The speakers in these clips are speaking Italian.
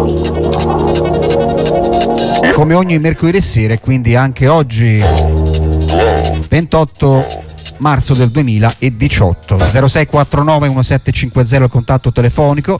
come ogni mercoledì sera, e quindi anche oggi 28 marzo del 2018. 0649 1750 il contatto telefonico,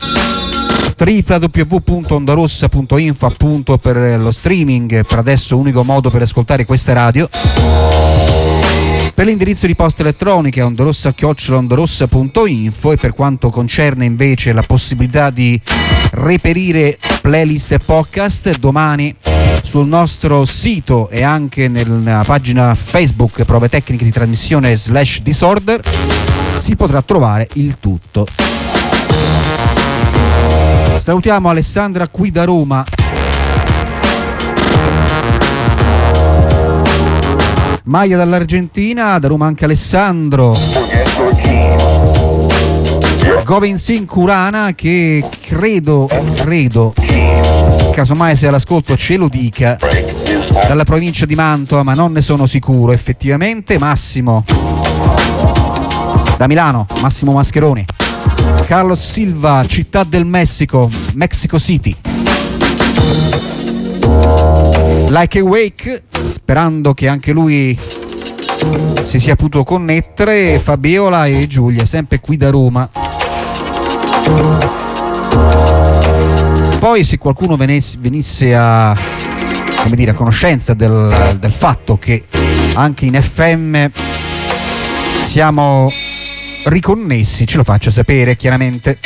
www.ondarossa.info appunto per lo streaming, per adesso unico modo per ascoltare queste radio. Per l'indirizzo di posta elettronica ondarossa@ondarossa.info, e per quanto concerne invece la possibilità di reperire playlist e podcast, domani sul nostro sito e anche nella pagina Facebook Prove Tecniche di Trasmissione /Disorder si potrà trovare il tutto. Salutiamo Alessandra qui da Roma. Maia dall'Argentina, da Roma anche Alessandro. Govind Singh Kurana, che credo, casomai se all'ascolto ce lo dica, dalla provincia di Mantova, ma non ne sono sicuro effettivamente. Massimo da Milano, Massimo Mascheroni. Carlos Silva, Città del Messico, Mexico City. Like a Wake, sperando che anche lui si sia potuto connettere. Fabiola e Giulia, sempre qui da Roma. Poi se qualcuno venisse a, come dire, a conoscenza del fatto che anche in FM siamo riconnessi, ce lo faccia sapere chiaramente.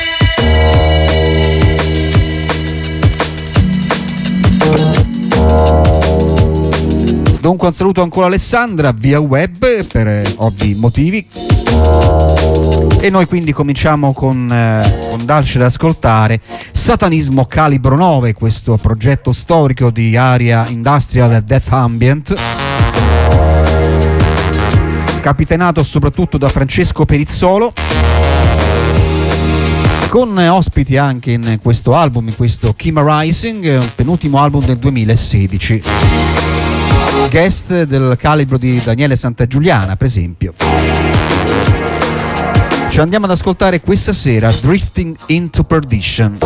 Dunque un saluto ancora a Alessandra via web per ovvi motivi, e noi quindi cominciamo con darci ad ascoltare Satanismo Calibro 9, questo progetto storico di area industrial death ambient, capitainato soprattutto da Francesco Perizzolo, con ospiti anche in questo album, in questo Chima Rising, un penultimo album del 2016. Guest del calibro di Daniele Santagiuliana, per esempio. Ci andiamo ad ascoltare questa sera Drifting into Perdition.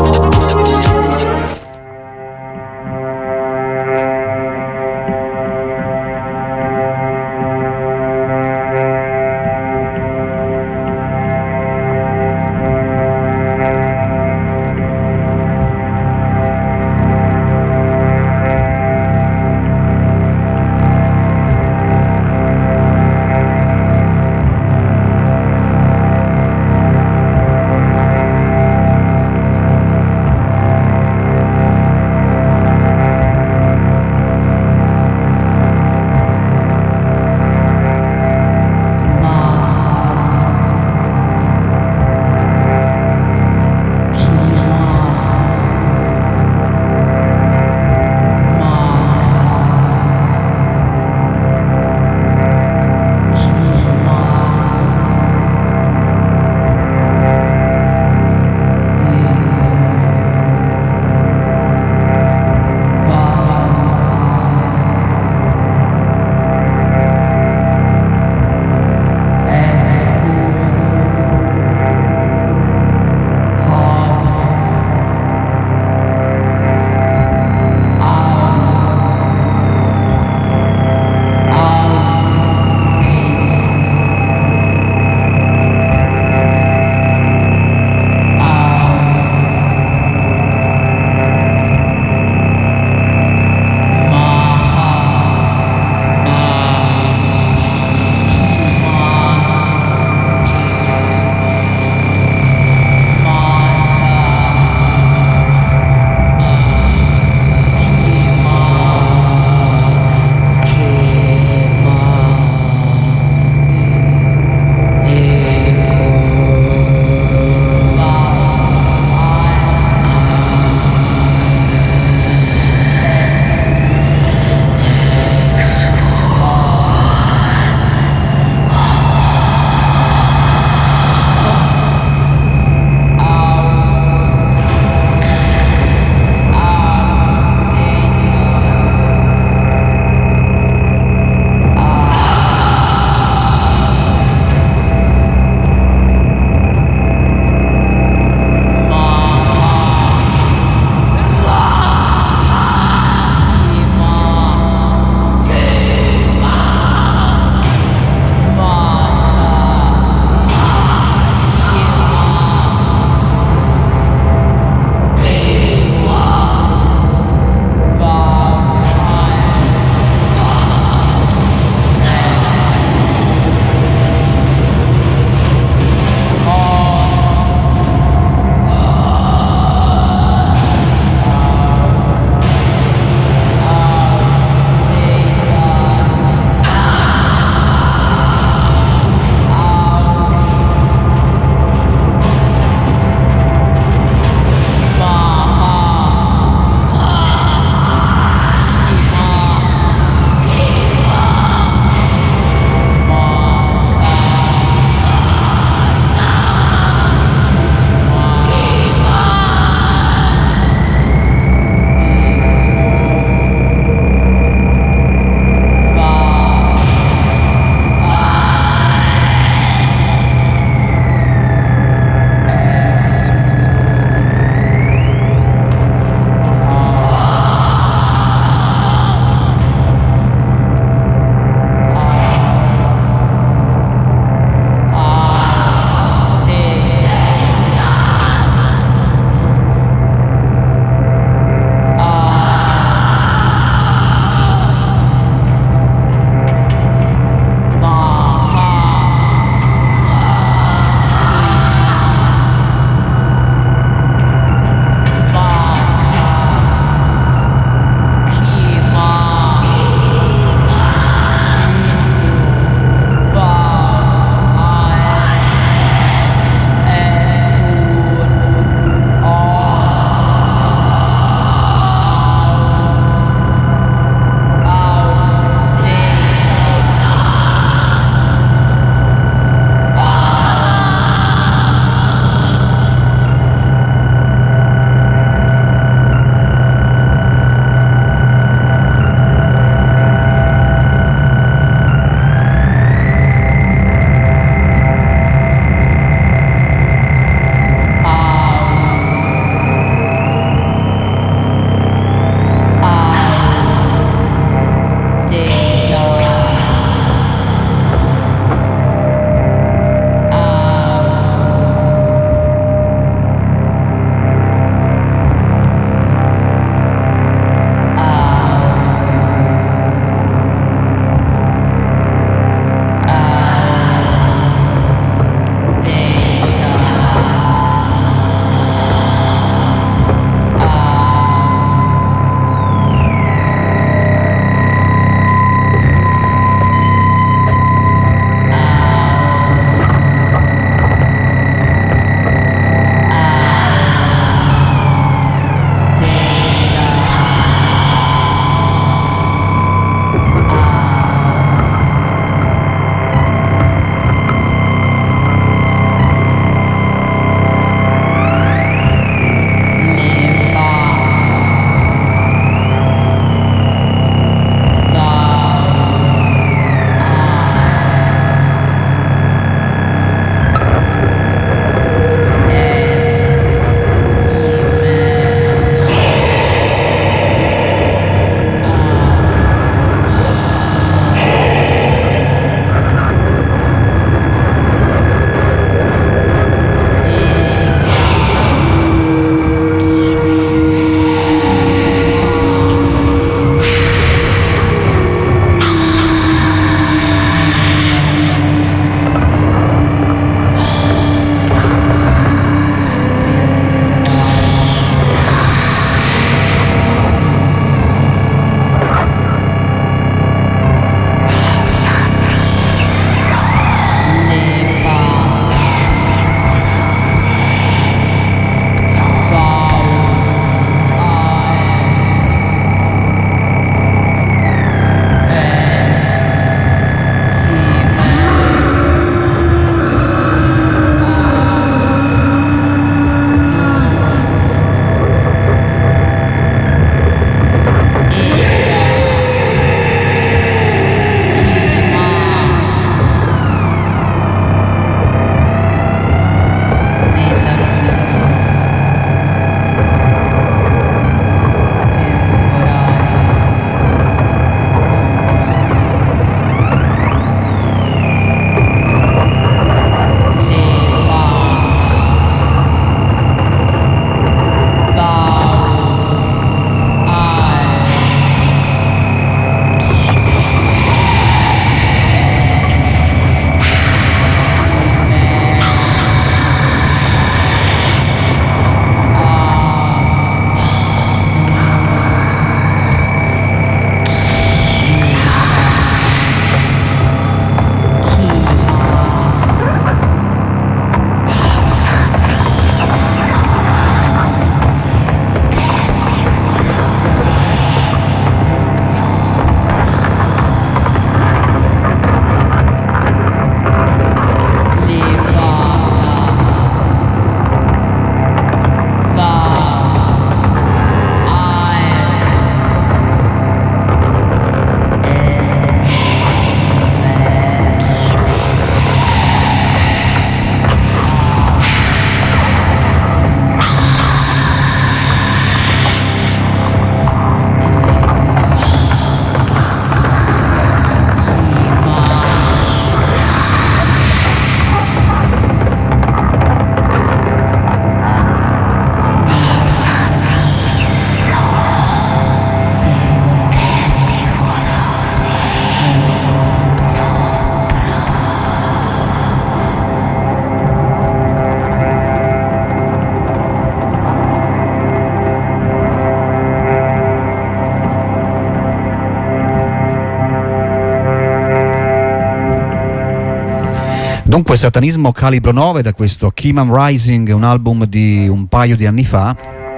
Dunque Satanismo Calibro 9 da questo Kimam Rising, un album di un paio di anni fa.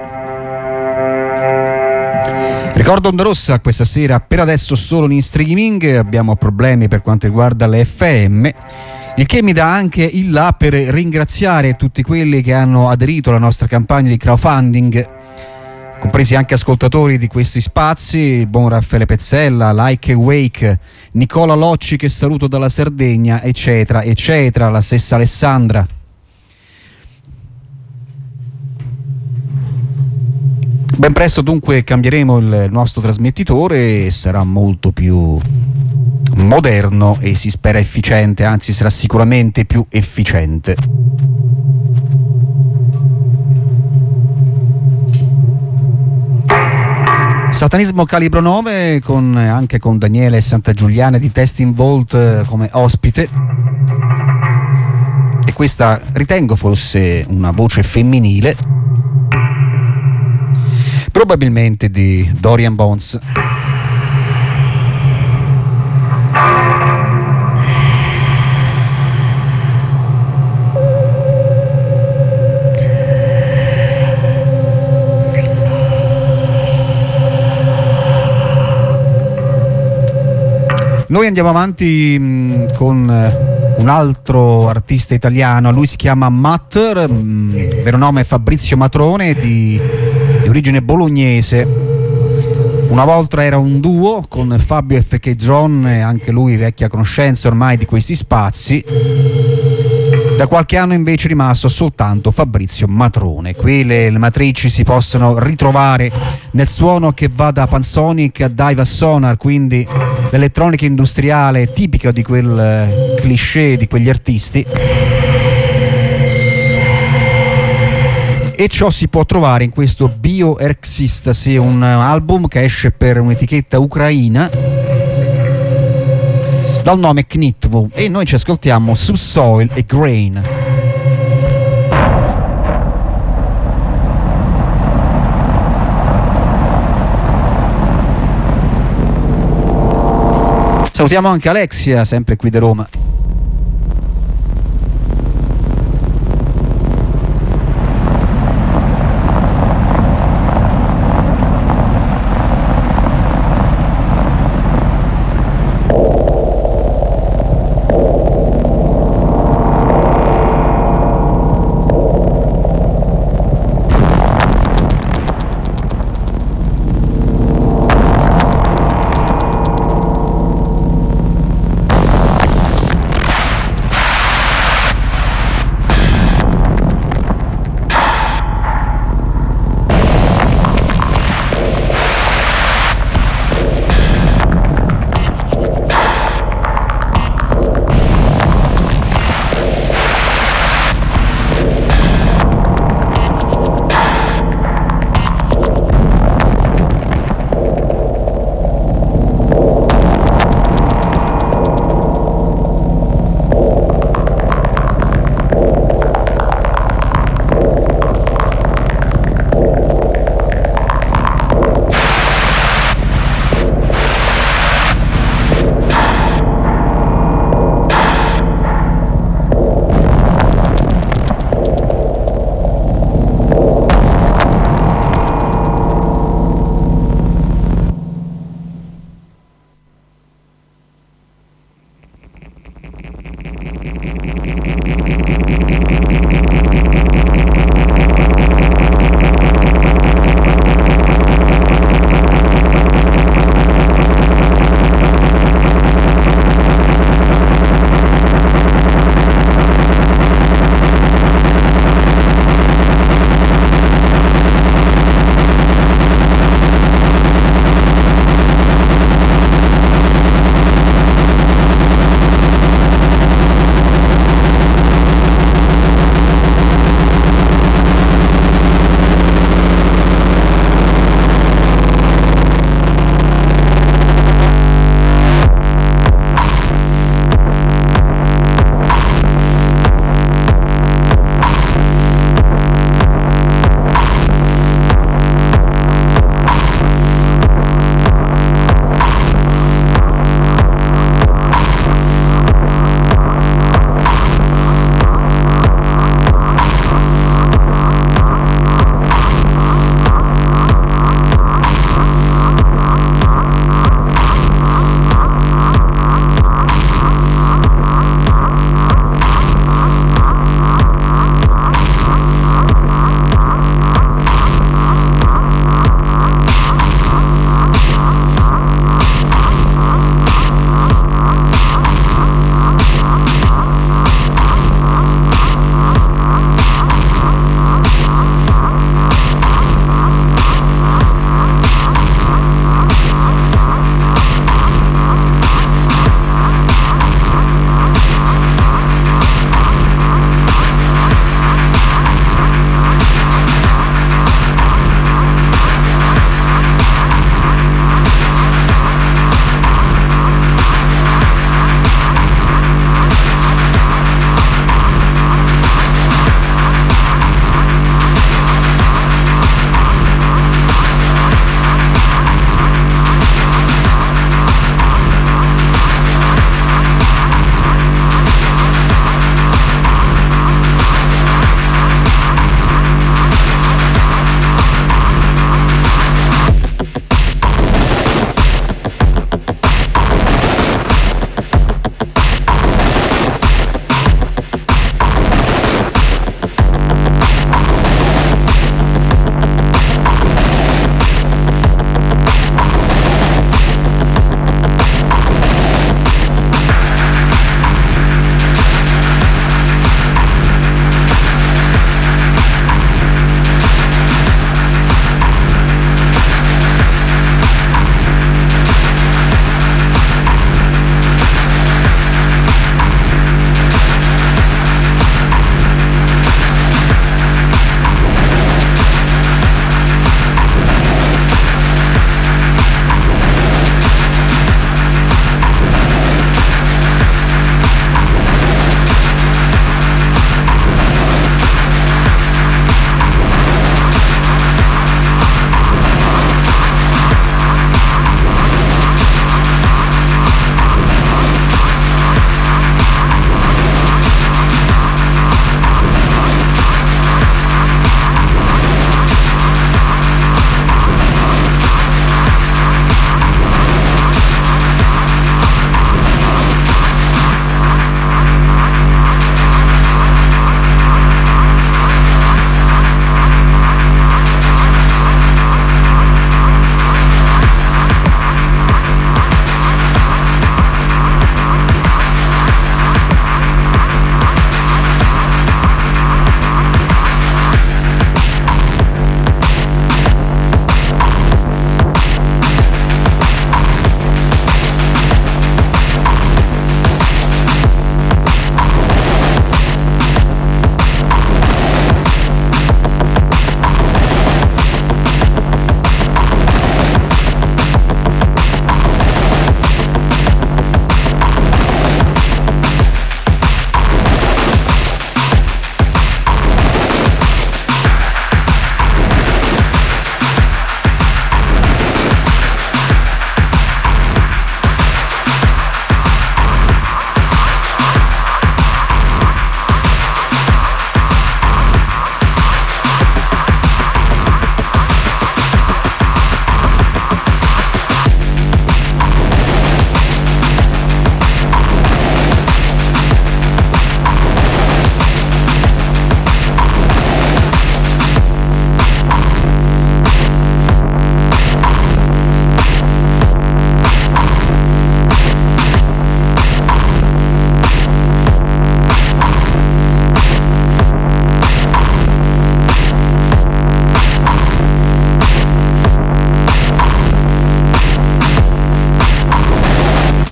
Ricordo Onda Rossa questa sera per adesso solo in streaming, abbiamo problemi per quanto riguarda le FM, il che mi dà anche il là per ringraziare tutti quelli che hanno aderito alla nostra campagna di crowdfunding, compresi anche ascoltatori di questi spazi, il buon Raffaele Pezzella, Like e Wake, Nicola Locci che saluto dalla Sardegna, eccetera, eccetera, la stessa Alessandra. Ben presto dunque cambieremo il nostro trasmettitore e sarà molto più moderno e si spera efficiente, anzi sarà sicuramente più efficiente. Satanismo Calibro 9 anche con Daniele Santagiuliana di Testing Vault come ospite, e questa ritengo fosse una voce femminile, probabilmente di Dorian Bones. Noi andiamo avanti con un altro artista italiano, lui si chiama Matter, vero nome è Fabrizio Matrone, di origine bolognese. Una volta era un duo con Fabio FK John, anche lui vecchia conoscenza ormai di questi spazi. Da qualche anno invece è rimasto soltanto Fabrizio Matrone. Qui le matrici si possono ritrovare nel suono che va da Pansonic a Dive a Sonar, quindi l'elettronica industriale tipica di quel cliché di quegli artisti. E ciò si può trovare in questo Bio Ecstasy, un album che esce per un'etichetta ucraina dal nome Knitvu, e noi ci ascoltiamo Subsoil e Grain. Salutiamo anche Alexia, sempre qui da Roma.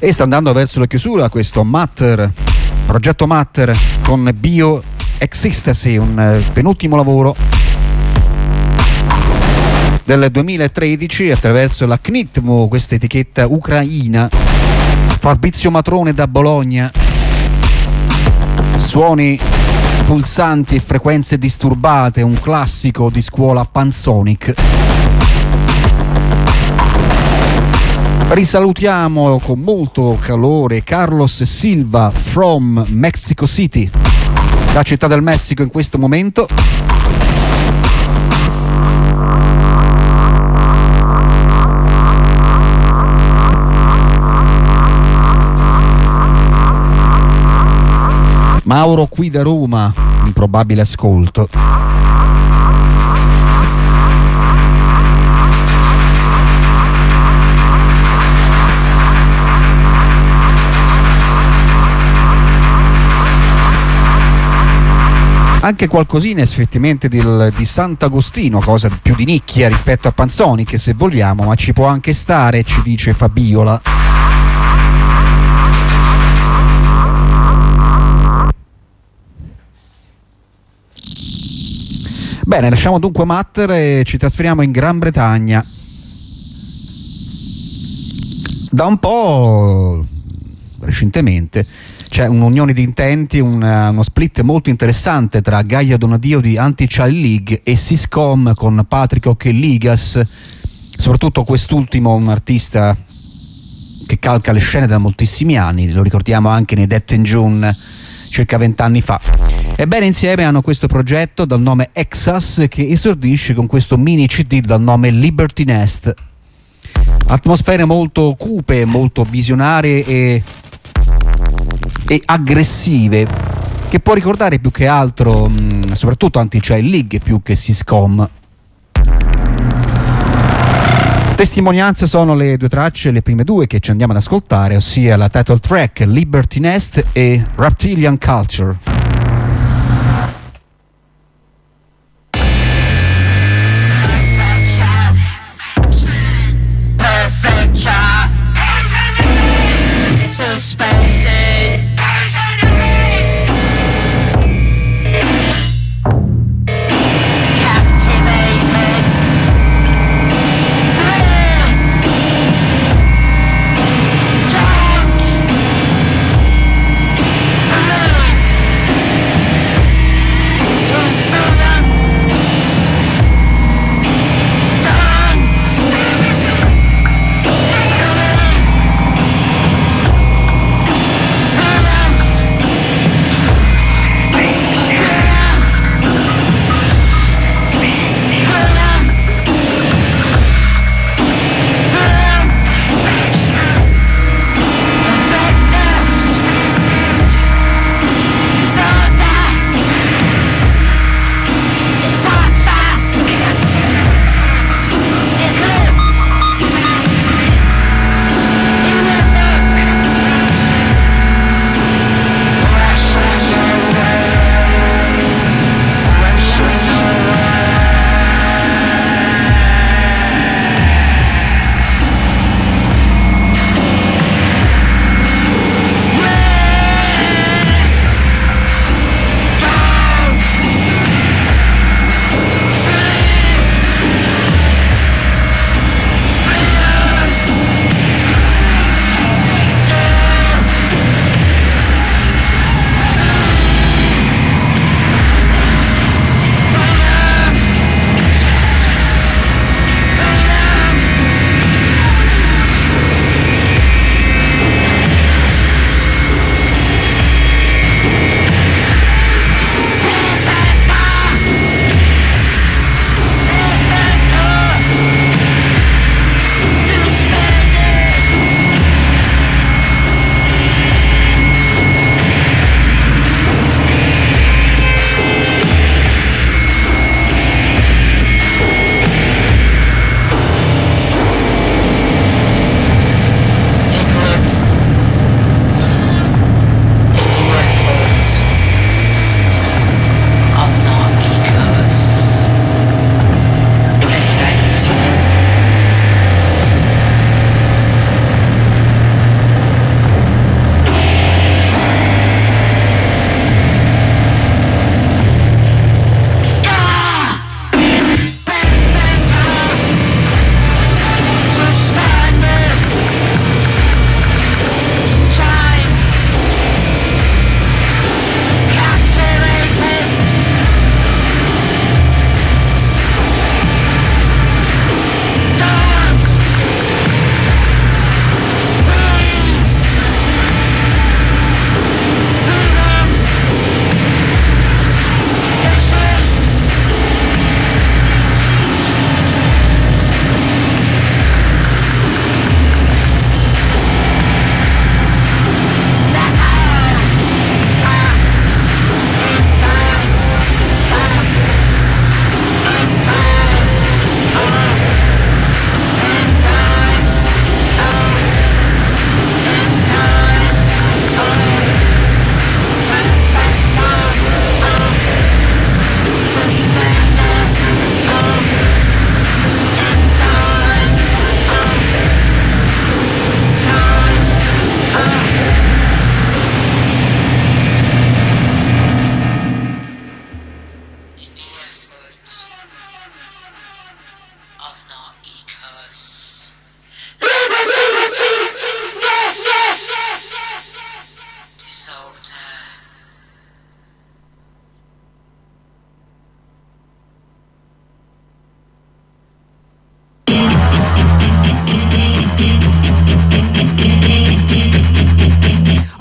E sta andando verso la chiusura questo Matter, progetto Matter con Bio Ecstasy, un penultimo lavoro del 2013 attraverso la Knitmo, questa etichetta ucraina. Fabrizio Matrone da Bologna, suoni pulsanti e frequenze disturbate, un classico di scuola Pansonic. Risalutiamo con molto calore Carlos Silva from Mexico City, la città del Messico in questo momento. Mauro qui da Roma, improbabile ascolto. Anche qualcosina effettivamente di Sant'Agostino, cosa più di nicchia rispetto a Pansonic se vogliamo, ma ci può anche stare, ci dice Fabiola. Bene, lasciamo dunque Matter e ci trasferiamo in Gran Bretagna. Da un po' recentemente c'è un'unione di intenti, uno split molto interessante tra Gaia Donadio di Anti-Child League e Siscom con Patrick O'Kelligas, soprattutto quest'ultimo un artista che calca le scene da moltissimi anni, lo ricordiamo anche nei Death in June circa 20 anni fa. Ebbene, insieme hanno questo progetto dal nome Exas che esordisce con questo mini CD dal nome Liberty Nest. Atmosfere molto cupe, molto visionarie e aggressive, che può ricordare più che altro soprattutto Anti-Child League più che Siscom. Testimonianze sono le due tracce, le prime due che ci andiamo ad ascoltare, ossia la title track Liberty Nest e Reptilian Culture.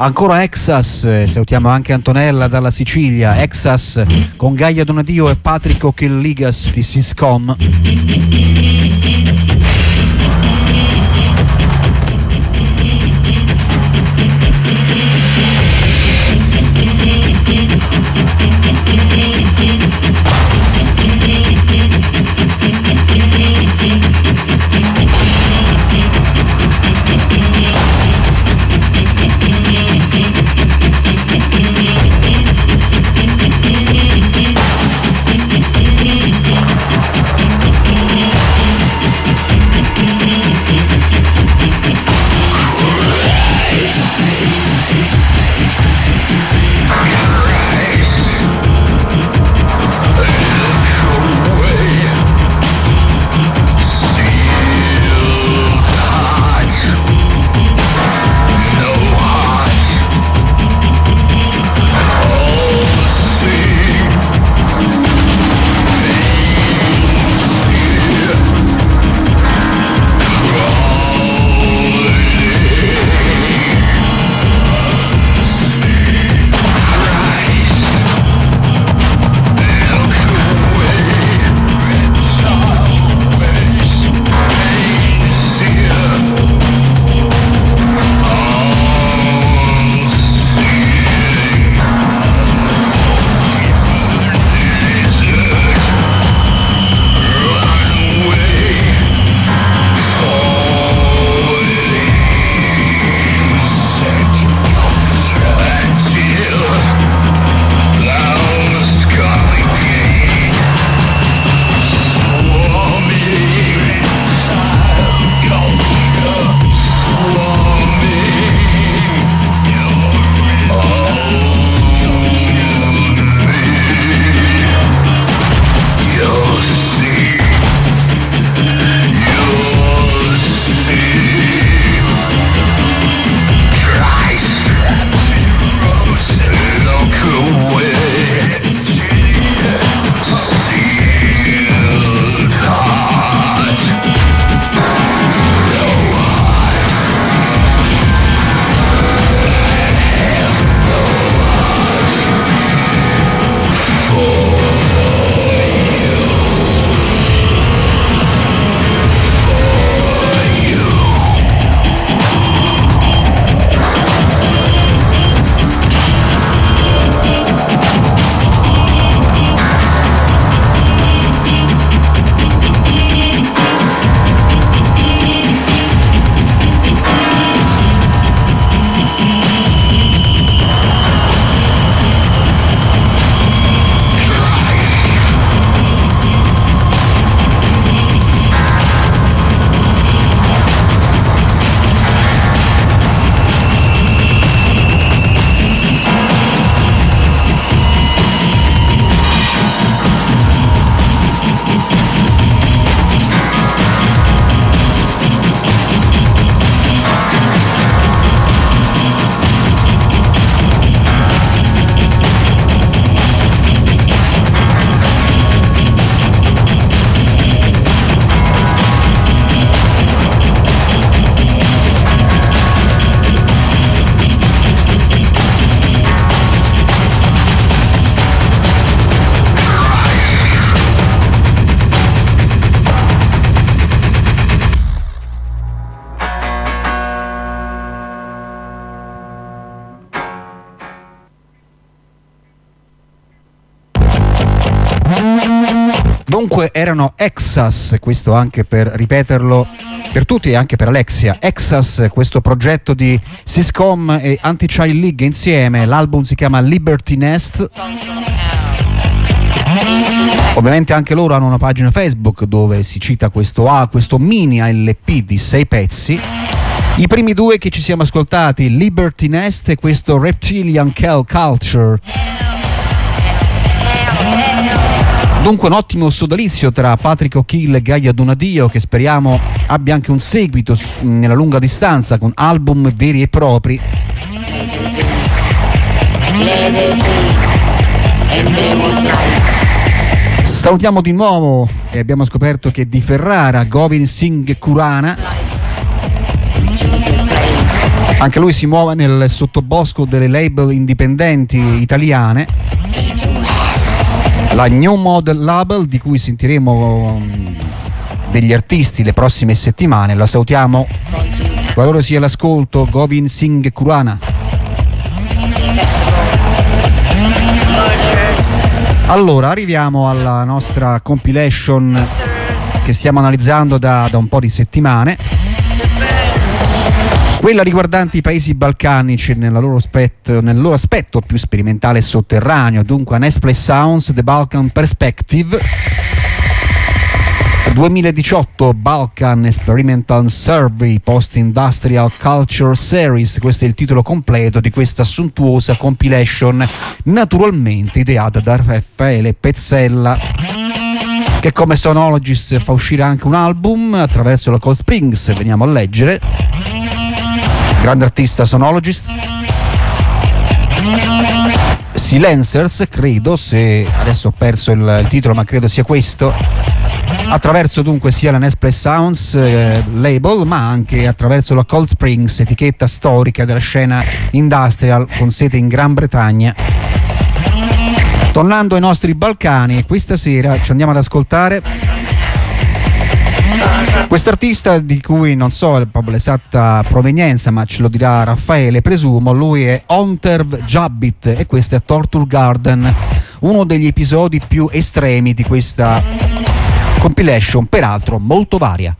Ancora Exas, salutiamo anche Antonella dalla Sicilia. Exas con Gaia Donadio e Patrick O'Killigas di Siscom. Dunque erano Exas, questo anche per ripeterlo per tutti e anche per Alexia. Exas, questo progetto di Siscom e Anti-Child League insieme, l'album si chiama Liberty Nest. Ovviamente anche loro hanno una pagina Facebook dove si cita questo mini LP di 6 pezzi. I primi due che ci siamo ascoltati, Liberty Nest e questo Reptilian Culture. Dunque un ottimo sodalizio tra Patrick O'Kill e Gaia Donadio, che speriamo abbia anche un seguito nella lunga distanza con album veri e propri. Salutiamo di nuovo e abbiamo scoperto che di Ferrara Govind Singh Khurana Anche lui si muove nel sottobosco delle label indipendenti italiane, la New Model Label, di cui sentiremo degli artisti le prossime settimane. Lo salutiamo qualora sia l'ascolto, Govind Singh Khurana. Allora, arriviamo alla nostra compilation che stiamo analizzando da un po' di settimane, quella riguardante i paesi balcanici nel loro aspetto più sperimentale e sotterraneo, dunque Nesplay Sounds The Balkan Perspective 2018 Balkan Experimental Survey Post-Industrial Culture Series. Questo è il titolo completo di questa sontuosa compilation, naturalmente ideata da Raffaele Pezzella, che come Sonologist fa uscire anche un album attraverso la Cold Springs. Veniamo a leggere. Grande artista Sonologist. Silencers, credo, se adesso ho perso il titolo, ma credo sia questo. Attraverso dunque sia la Nesplay Sounds label, ma anche attraverso la Cold Springs, etichetta storica della scena industrial con sede in Gran Bretagna. Tornando ai nostri Balcani, questa sera ci andiamo ad ascoltare quest'artista di cui non so proprio l'esatta provenienza, ma ce lo dirà Raffaele, presumo. Lui è Onterv Jabbit e questo è Torture Garden, uno degli episodi più estremi di questa compilation, peraltro molto varia.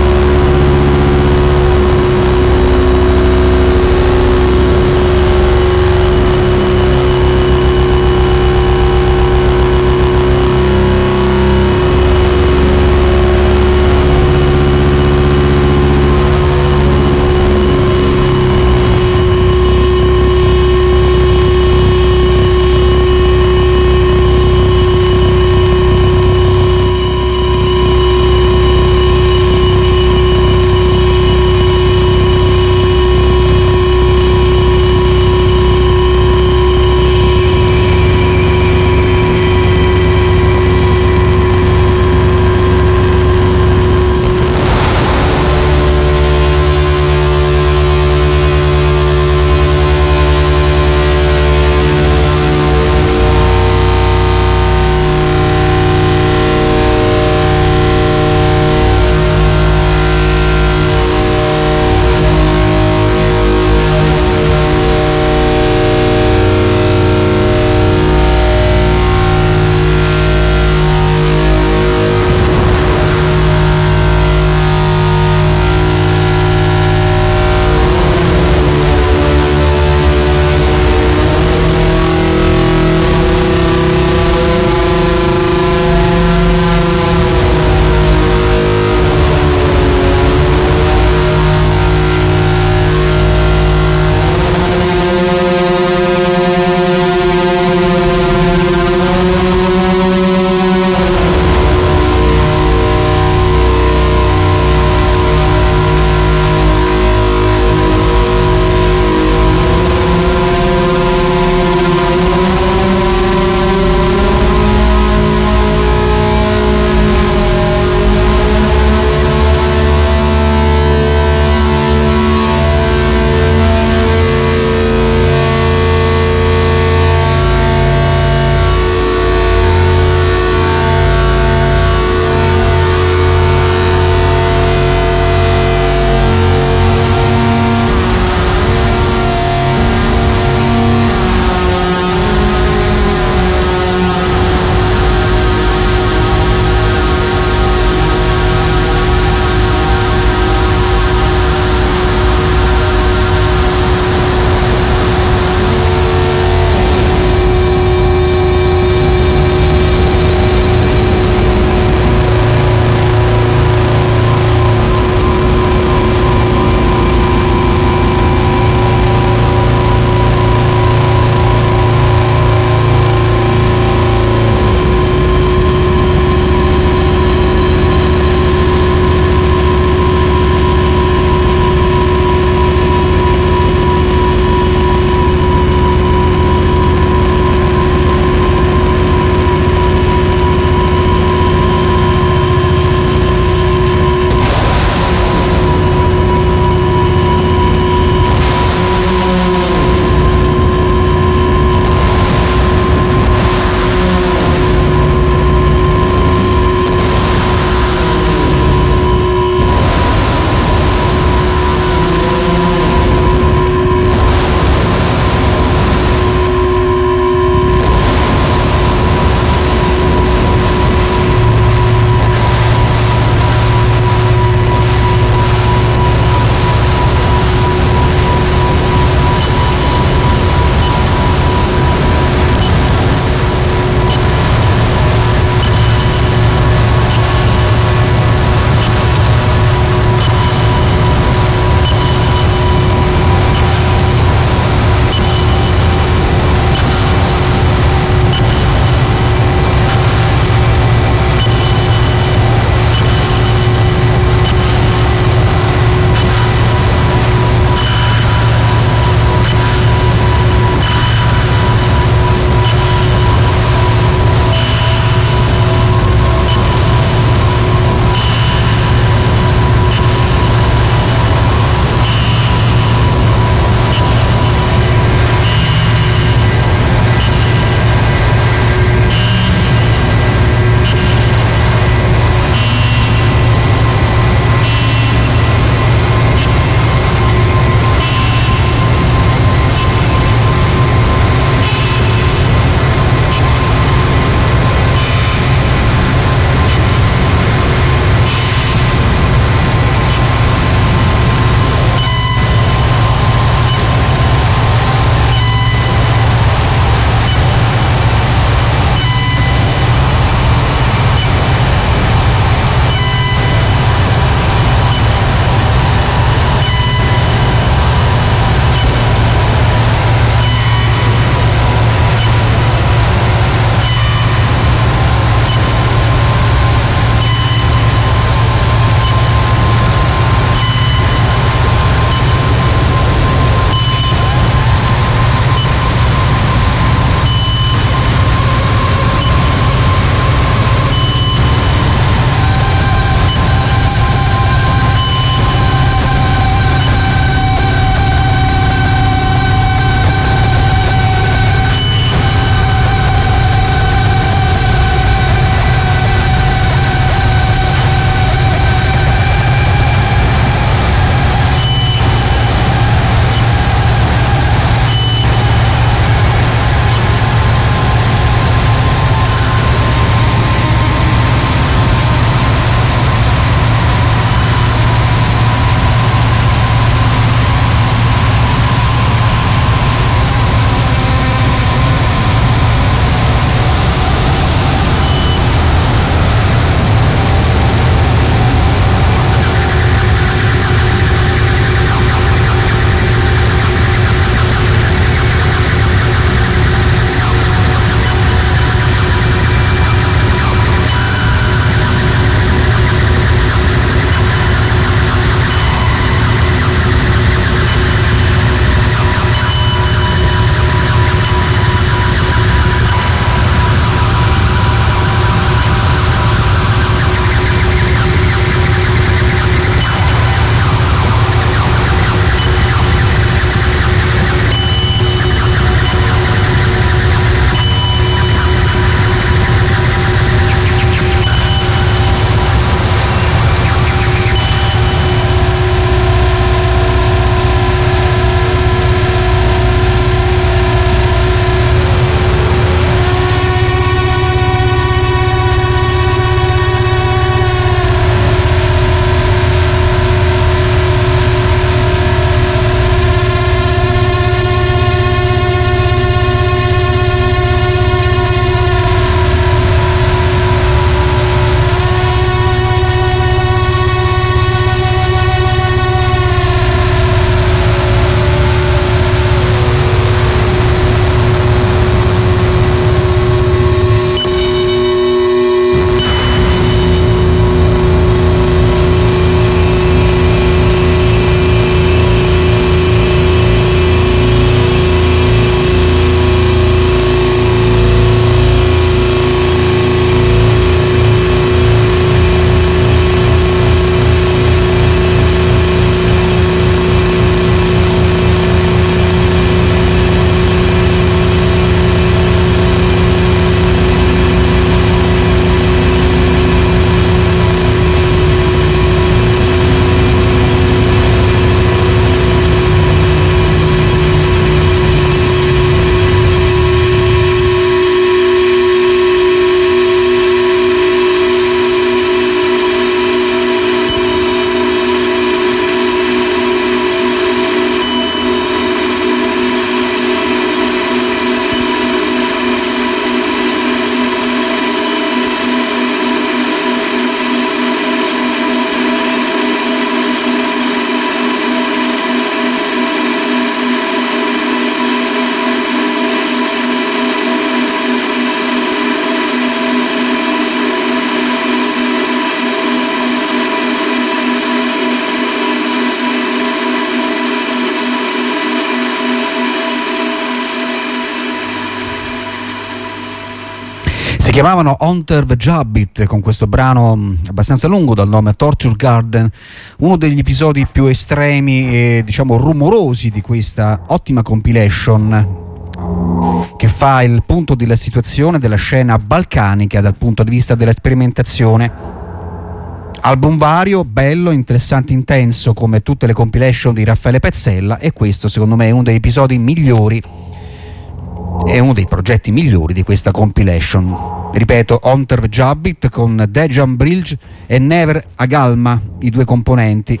Si chiamavano Hunter the Jubbit, con questo brano abbastanza lungo dal nome Torture Garden, uno degli episodi più estremi e diciamo rumorosi di questa ottima compilation che fa il punto della situazione della scena balcanica dal punto di vista della sperimentazione. Album vario, bello, interessante, intenso come tutte le compilation di Raffaele Pezzella, e questo secondo me è uno degli episodi migliori, è uno dei progetti migliori di questa compilation. Ripeto, Hunter the Jubbit con Dejan Brilj e Never Agalma, i due componenti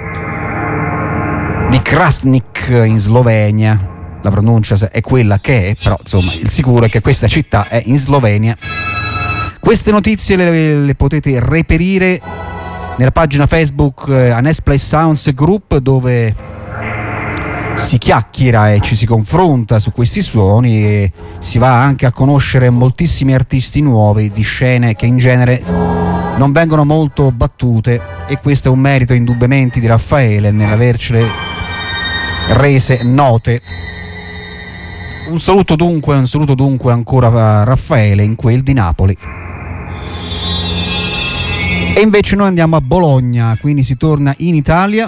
di Krasnik in Slovenia. La pronuncia è quella che è, però insomma il sicuro è che questa città è in Slovenia. Queste notizie le potete reperire nella pagina Facebook Anes Play Sounds Group, dove si chiacchiera e ci si confronta su questi suoni e si va anche a conoscere moltissimi artisti nuovi di scene che in genere non vengono molto battute, e questo è un merito indubbiamente di Raffaele nell'avercele rese note. Un saluto dunque ancora a Raffaele in quel di Napoli. E invece noi andiamo a Bologna, quindi si torna in Italia.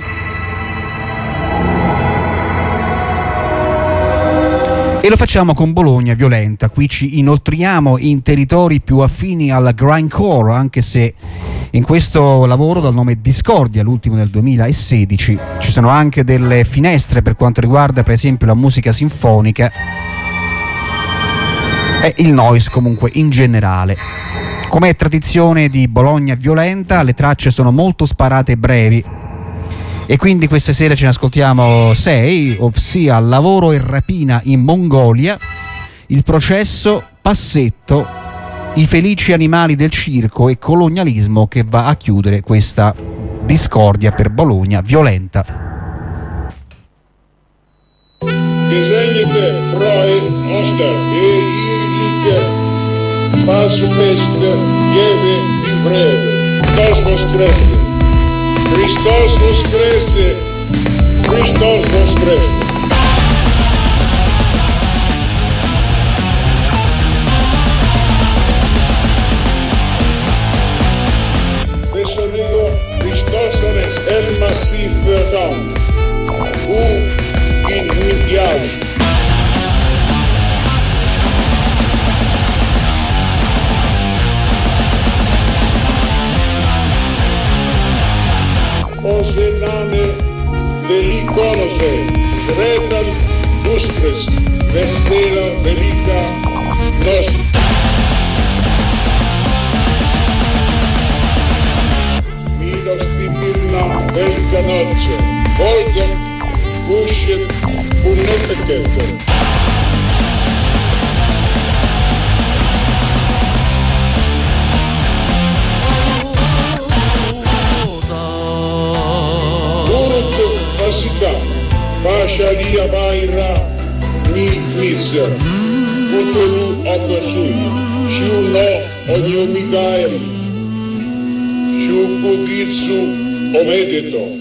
E lo facciamo con Bologna Violenta. Qui ci inoltriamo in territori più affini alla grindcore, anche se in questo lavoro dal nome Discordia, l'ultimo del 2016, ci sono anche delle finestre per quanto riguarda per esempio la musica sinfonica e il noise comunque in generale. Come è tradizione di Bologna Violenta, le tracce sono molto sparate e brevi, e quindi questa sera ce ne ascoltiamo 6, ossia Lavoro e rapina in Mongolia, Il processo, Passetto, I felici animali del circo e Colonialismo, che va a chiudere questa discordia per Bologna Violenta. Gesellige Freud Oster, Ehrliche Pasupest, Jeve i Breve, Christos Voskresie, Christos Voskresie, Christos Voskresie. Adesso dico Christos è el massif down, in Mundiali. Osenane velikonose, Sretan Ustres, Vesela Velika Nos. Milosti Mirna Velika Noce, Volgan Uscet Punnetekete. Pașaria Maira Miză, Putulu Apăsui, și un o Migael, și un Pughițu Omedeto.